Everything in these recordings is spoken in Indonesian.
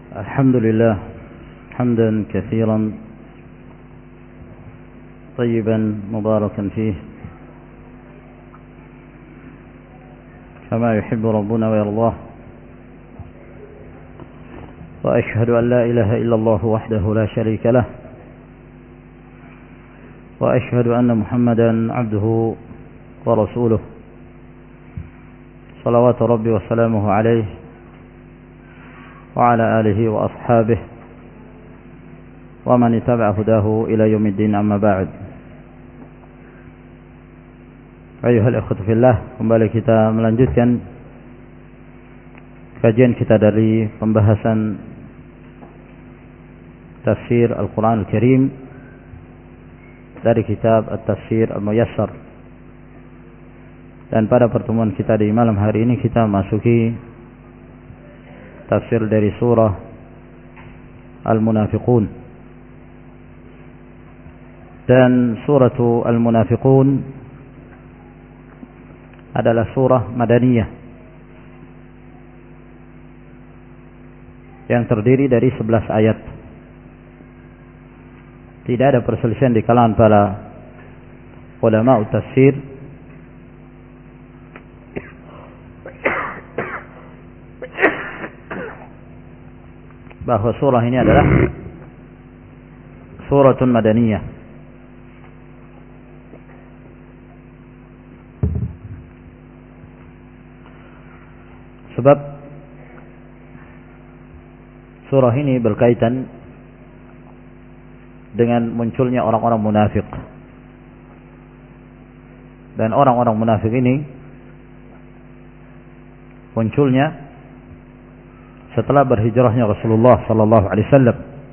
الحمد لله حمدا كثيرا طيبا مباركا فيه كما يحب ربنا ويرضاه، وأشهد أن لا إله إلا الله وحده لا شريك له، وأشهد أن محمدا عبده ورسوله صلوات ربي وسلامه عليه وعلى آله وأصحابه ومن اتبع هداه إلى يوم الدين. أما بعد. Ayuhal ikhwatu fillah, kembali kita melanjutkan kajian kita dari pembahasan tafsir Al-Quran Al-Karim dari kitab At-Tafsir Al-Muyassar. Dan pada pertemuan kita di malam hari ini kita masuki tafsir dari surah Al-Munafiqun. Dan surah Al-Munafiqun adalah surah Madaniyah yang terdiri dari 11 ayat. Tidak ada perselisihan di kalangan para ulama tafsir bahwa surah ini adalah suratun Madaniyah. Sebab surah ini berkaitan dengan munculnya orang-orang munafik. Dan orang-orang munafik ini munculnya setelah berhijrahnya Rasulullah sallallahu alaihi wasallam.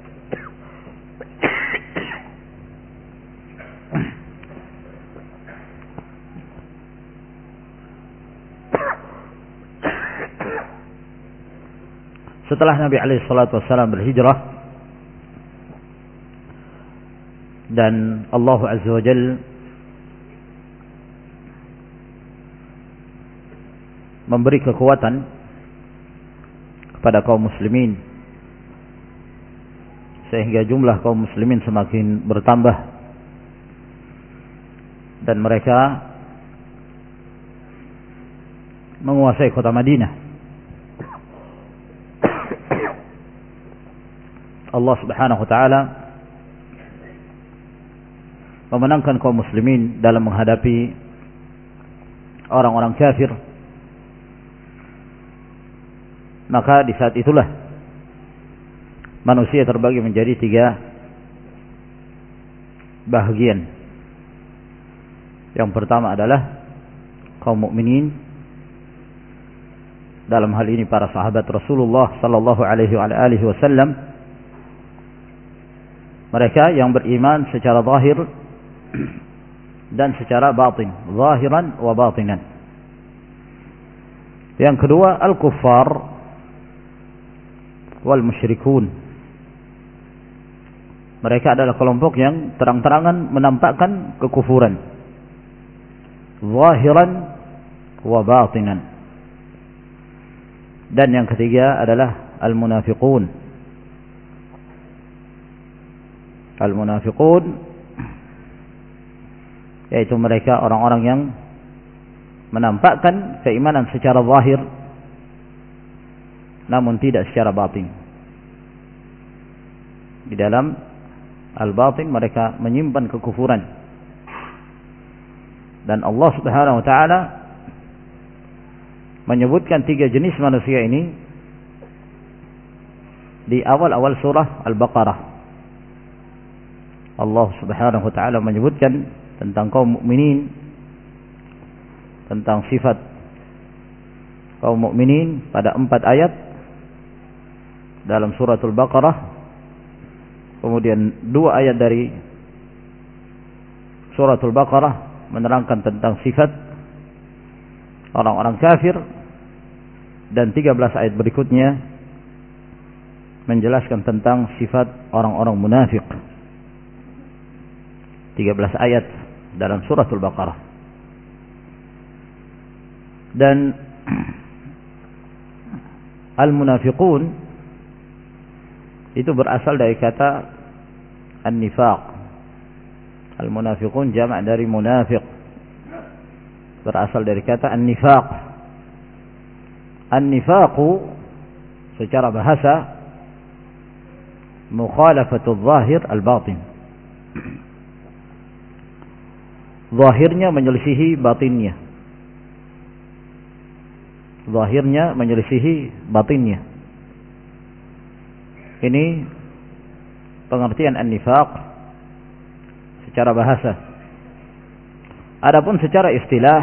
Setelah Nabi alaihi salatu wasallam berhijrah dan Allah azza wa jalla memberi kekuatan kepada kaum muslimin sehingga jumlah kaum muslimin semakin bertambah dan mereka menguasai kota Madinah. Allah subhanahu wa ta'ala memenangkan kaum muslimin dalam menghadapi orang-orang kafir. Maka di saat itulah manusia terbagi menjadi 3 bahagian. Yang pertama adalah kaum mukminin, dalam hal ini para sahabat Rasulullah sallallahu alaihi wasallam. Mereka yang beriman secara zahir dan secara batin, zahiran wa batinan. Yang kedua al-kuffar wal musyrikun. Mereka adalah kelompok yang terang-terangan menampakkan kekufuran, zahiran wa batinan. Dan yang ketiga adalah al-munafiqun. Al-munafiqun yaitu mereka orang-orang yang menampakkan keimanan secara zahir namun tidak secara batin. Di dalam al-batin mereka menyimpan kekufuran. Dan Allah Subhanahu wa taala menyebutkan 3 jenis manusia ini di awal-awal surah Al-Baqarah. Allah Subhanahu wa taala menyebutkan tentang kaum mukminin, tentang sifat kaum mukminin pada 4 ayat dalam suratul Baqarah. Kemudian 2 ayat dari suratul Baqarah menerangkan tentang sifat orang-orang kafir, dan 13 ayat berikutnya menjelaskan tentang sifat orang-orang munafik. 13 ayat dalam suratul Baqarah. Dan al-munafiqun itu berasal dari kata an-nifaq. Al-munafiqun jamak dari munafiq, berasal dari kata an-nifaq. An-nifaqu secara bahasa mukhalafatul zahir al-batin. Zahirnya menyelisihi batinnya. Zahirnya menyelisihi batinnya. Ini pengertian an-nifaq secara bahasa. Adapun secara istilah,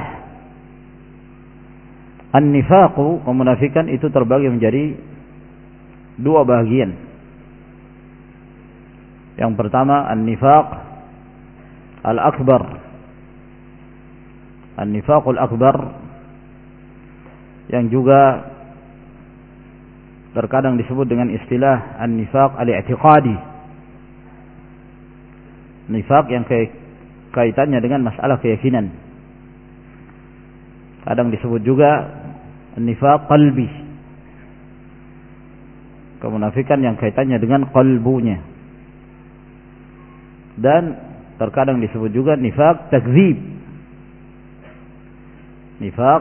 an-nifaqu, kemunafikan itu terbagi menjadi dua bagian. Yang pertama an-nifaq al-akbar. An-nifaqul akbar yang juga terkadang disebut dengan istilah an-nifaq al-i'tiqadi. Nifaq yang kaitannya dengan masalah keyakinan. Kadang disebut juga an-nifaq qalbi. Kemunafikan yang kaitannya dengan qalbunya. Dan terkadang disebut juga nifaq takdzib. Nifaq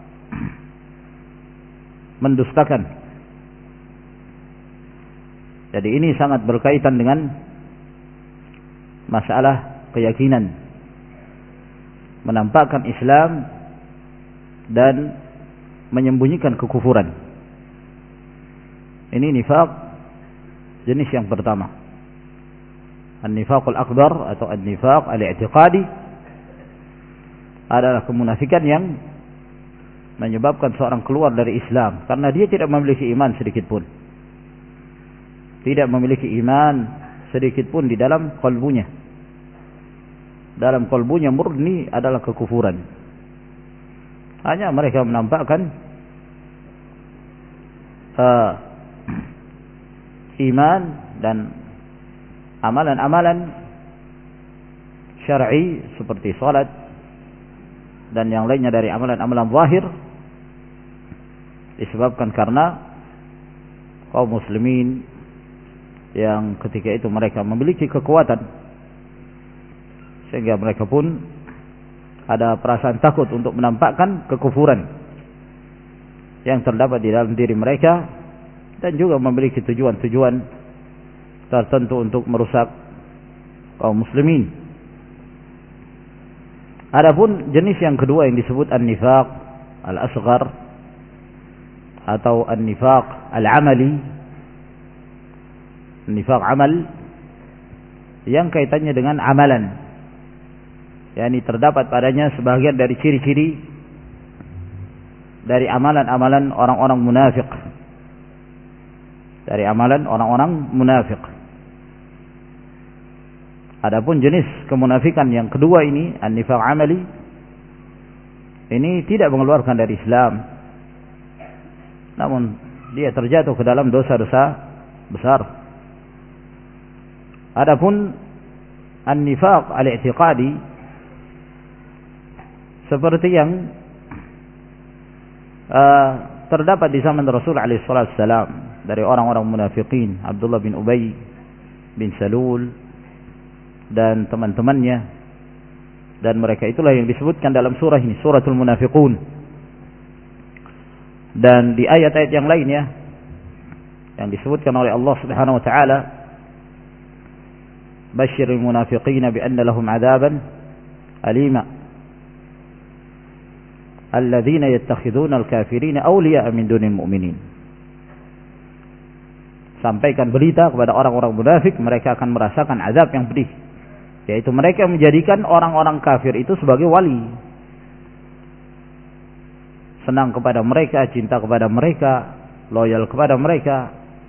mendustakan. Jadi ini sangat berkaitan dengan masalah keyakinan, menampakkan Islam dan menyembunyikan kekufuran. Ini nifaq jenis yang pertama, an-nifaqul akbar atau an-nifaq al-i'tiqadi, adalah kemunafikan yang menyebabkan seorang keluar dari Islam karena dia tidak memiliki iman sedikit pun. Tidak memiliki iman sedikit pun di dalam kalbunya. Dalam kalbunya murni adalah kekufuran. Hanya mereka menampakkan iman dan amalan-amalan syar'i seperti salat dan yang lainnya dari amalan-amalan zahir, disebabkan karena kaum muslimin yang ketika itu mereka memiliki kekuatan sehingga mereka pun ada perasaan takut untuk menampakkan kekufuran yang terdapat di dalam diri mereka dan juga memiliki tujuan-tujuan tertentu untuk merusak kaum muslimin. Adapun jenis yang kedua yang disebut an-nifaq al-asghar atau an-nifaq al-amali, nifaq amal yang kaitannya dengan amalan, yakni terdapat padanya sebagian dari ciri-ciri dari amalan-amalan orang-orang munafik, dari amalan orang-orang munafik. Adapun jenis kemunafikan yang kedua ini, an-nifaq amali, ini tidak mengeluarkan dari Islam, namun dia terjatuh ke dalam dosa-dosa besar. Adapun an-nifaq al-i'tiqadi seperti yang terdapat di zaman Rasul alaihi salatu wasallam dari orang-orang munafikin, Abdullah bin Ubay bin Salul dan teman-temannya, dan mereka itulah yang disebutkan dalam surah ini, suratul munafiqun. Dan di ayat-ayat yang lainnya yang disebutkan oleh Allah Subhanahu wa taala, basyiril munafiqina bi anna lahum 'adzaban alima alladzina yattakhiduna al-kafirina awliya'a min dunil mu'minin. Sampaikan berita kepada orang-orang munafik, mereka akan merasakan azab yang pedih, yaitu mereka menjadikan orang-orang kafir itu sebagai wali, senang kepada mereka, cinta kepada mereka, loyal kepada mereka.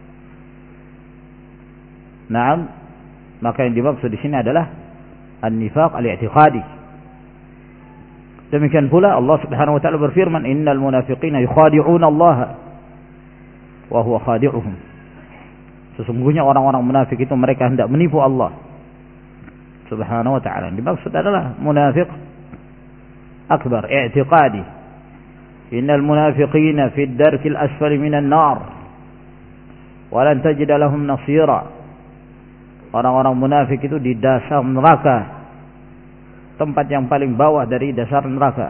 Naam, maka yang dimaksud di sini adalah an-nifaq al-i'tiqadi. Demikian pula Allah Subhanahu wa taala berfirman, innal munafiqina yukhadi'una Allah wa huwa khadi'uhum. Sesungguhnya orang-orang munafik itu mereka hendak menipu Allah Subhanahu wa ta'ala. Dimaksud adalah munafiq akbar, i'tiqadi. Innal munafiqina fi ad-darkil asfali minan nar walan tajid lahum nasira. Orang-orang munafik itu di dasar neraka, tempat yang paling bawah dari dasar neraka.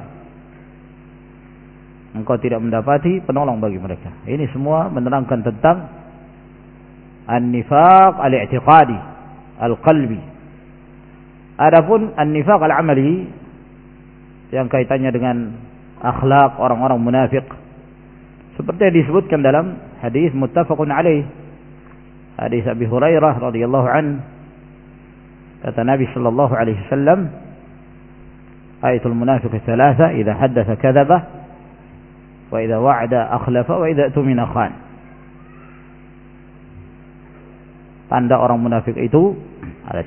Engkau tidak mendapati penolong bagi mereka. Ini semua menerangkan tentang an-nifaq al-i'tiqadi, al-qalbi. Adapun an-nifaq al-amali yang kaitannya dengan akhlak orang-orang munafik, seperti yang disebutkan dalam hadis muttafaqun alaih, hadis Abi Hurairah radhiyallahu an, kata Nabi sallallahu alaihi wasallam, ayatul munafiq thalatha, idza haddatha kadzaba, wa idza wa'ada akhlafa, wa idza tumina khan. Tanda orang munafik itu ada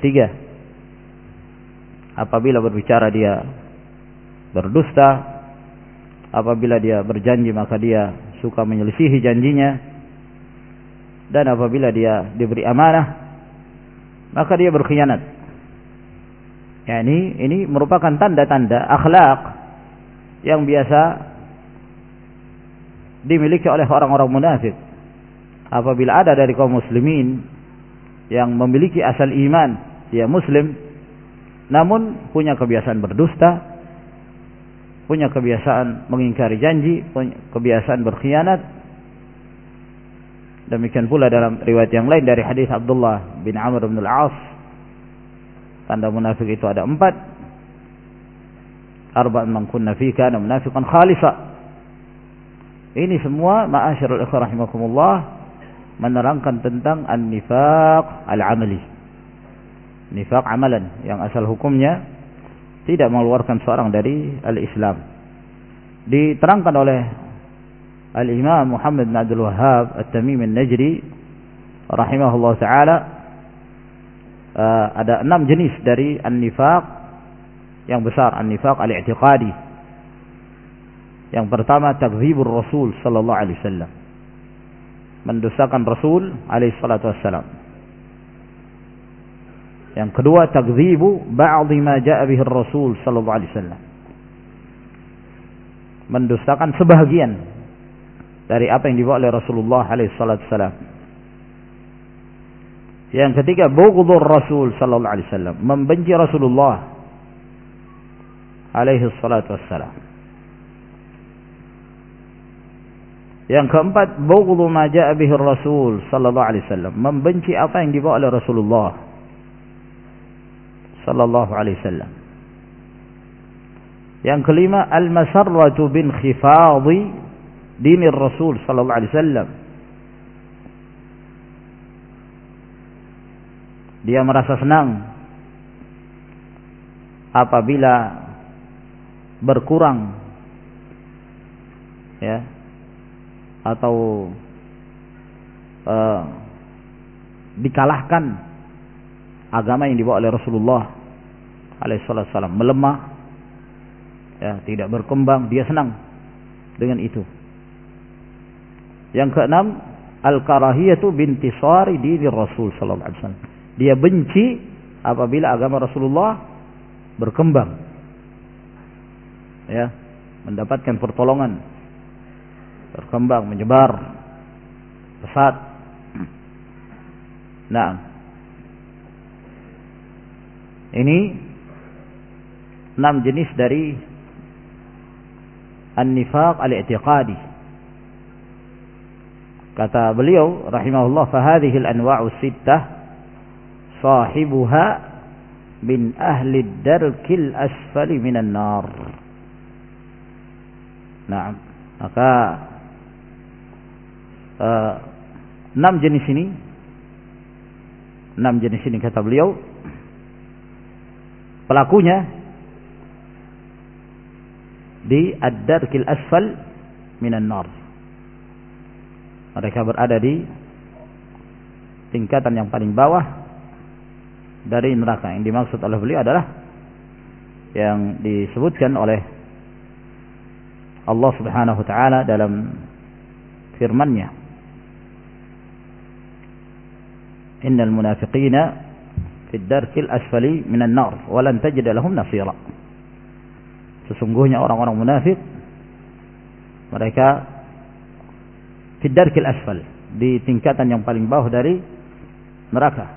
3. Apabila berbicara dia berdusta, apabila dia berjanji maka dia suka menyelisihi janjinya, dan apabila dia diberi amanah maka dia berkhianat. Yani ini merupakan tanda-tanda akhlak yang biasa dimiliki oleh orang-orang munafik. Apabila ada dari kaum muslimin yang memiliki asal iman, dia muslim, namun punya kebiasaan berdusta, punya kebiasaan mengingkari janji, punya kebiasaan berkhianat. Demikian pula dalam riwayat yang lain dari hadis Abdullah bin Amr bin al-As, tanda munafik itu ada 4. Arba'un man kunna fihi kana munafiqan khalisa. Ini semua ma'asyiral ikhwah rahimakumullah menerangkan tentang an-nifaq al-amali. Nifaq amalan yang asal hukumnya tidak mengeluarkan seorang dari al-Islam. Diterangkan oleh Al-Imam Muhammad bin Abdul Wahhab At-Tamimi An-Najdi rahimahullah taala, ada 6 jenis dari an-nifaq yang besar, an-nifaq al-i'tiqadi. Yang pertama, takdzibur Rasul sallallahu alaihi wasallam, mendustakan Rasul alaihi salatu wassalam. Yang kedua, takdzibu ba'dhi ma ja'a bihi Rasul sallallahu alaihi wasallam, mendustakan sebahagian dari apa yang dibawa oleh Rasulullah alaihi salatu wassalam. Yang ketiga, bughdhur Rasul sallallahu alaihi wasallam, membenci Rasulullah alaihi salatu wassalam. Yang keempat, bughdhu ma ja'a bihi Rasul sallallahu alaihi wasallam, membenci apa yang dibawa oleh Rasulullah sallallahu alaihi wasallam. Yang kelima, al-masarratu bin khifadhi dinir Rasul sallallahu alaihi wasallam, dia merasa senang apabila berkurang, ya, atau dikalahkan agama yang dibawa oleh Rasulullah alaihissalam, melemah, ya, tidak berkembang, dia senang dengan itu. Yang keenam, al-karahiyatu bintisari dini Rasul sallallahu alaihi wasallam, dia benci apabila agama Rasulullah berkembang, ya, mendapatkan pertolongan, berkembang, menyebar, pesat. Nah, ini 6 jenis dari an-nifaq al-i'tiqadi. Kata beliau rahimahullah, fahadhihi al-anwa'u sittah sahibuha min ahli ad-darkil asfali minan nar. Nah, maka 6 jenis ini kata beliau, pelakunya di ad-darkil asfal minan nar, mereka berada di tingkatan yang paling bawah dari neraka. Yang dimaksud oleh beliau adalah yang disebutkan oleh Allah Subhanahu wa taala dalam firman-Nya, innal munafiqina fid darkil asfali minan nar wa lan tajid lahum nasira. Sesungguhnya orang-orang munafik mereka fid darkil asfal, di tingkatan yang paling bawah dari neraka.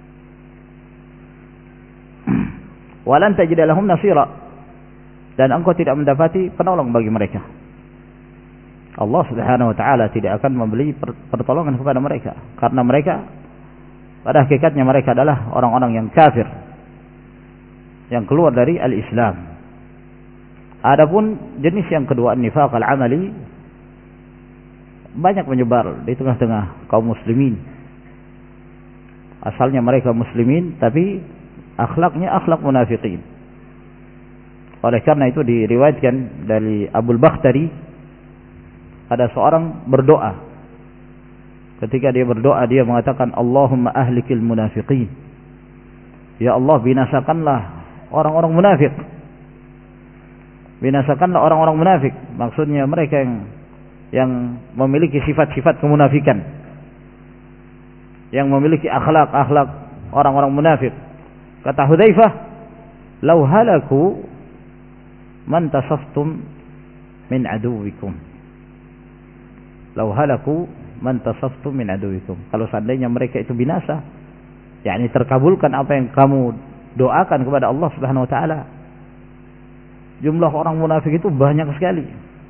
Walan tajida lahum nasira, dan engkau tidak mendapati penolong bagi mereka. Allah Subhanahu wa taala tidak akan memberi pertolongan kepada mereka, karena mereka pada hakikatnya mereka adalah orang-orang yang kafir, yang keluar dari al-Islam. Adapun jenis yang kedua, an-nifaq al-amali, banyak menyebar di tengah-tengah kaum muslimin. Asalnya mereka muslimin, tapi akhlaknya akhlak munafiqin. Oleh karena itu diriwayatkan dari Abu Bakhtari, ada seorang berdoa. Ketika dia berdoa, dia mengatakan, Allahumma ahlikil munafiqin. Ya Allah, binasakanlah orang-orang munafik. Binasakanlah orang-orang munafik. Maksudnya mereka yang memiliki sifat-sifat kemunafikan, yang memiliki akhlak-akhlak orang-orang munafik. Kata Hudzaifah, "Lau halaku man tasaftum min aduwikum." Lau halaku man tasaftum min aduwikum. Kalau seandainya mereka itu binasa, yakni terkabulkan apa yang kamu doakan kepada Allah Subhanahu wa taala. Jumlah orang munafik itu banyak sekali.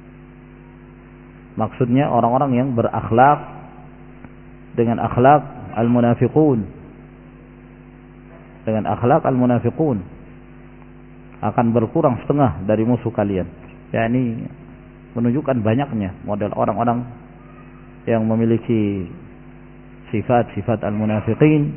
Maksudnya orang-orang yang berakhlak dengan akhlak al-munafiqun. Dengan akhlak al-munafiqun akan berkurang setengah dari musuh kalian. Yakni menunjukkan banyaknya model orang-orang yang memiliki sifat-sifat al-munafiqin.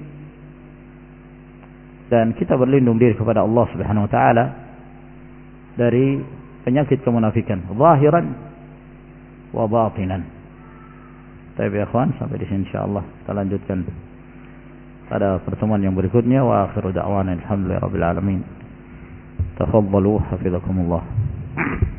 Dan kita berlindung diri kepada Allah Subhanahu wa taala dari penyakit kemunafikan zahiran wa batinan. Baik ya ikhwan, sampai di sini insyaallah. Kita lanjutkan pada pertemuan yang berikutnya. Wa akhiru da'wana alhamdulillahirabbil alamin. Tafaddalu hafizakumullah.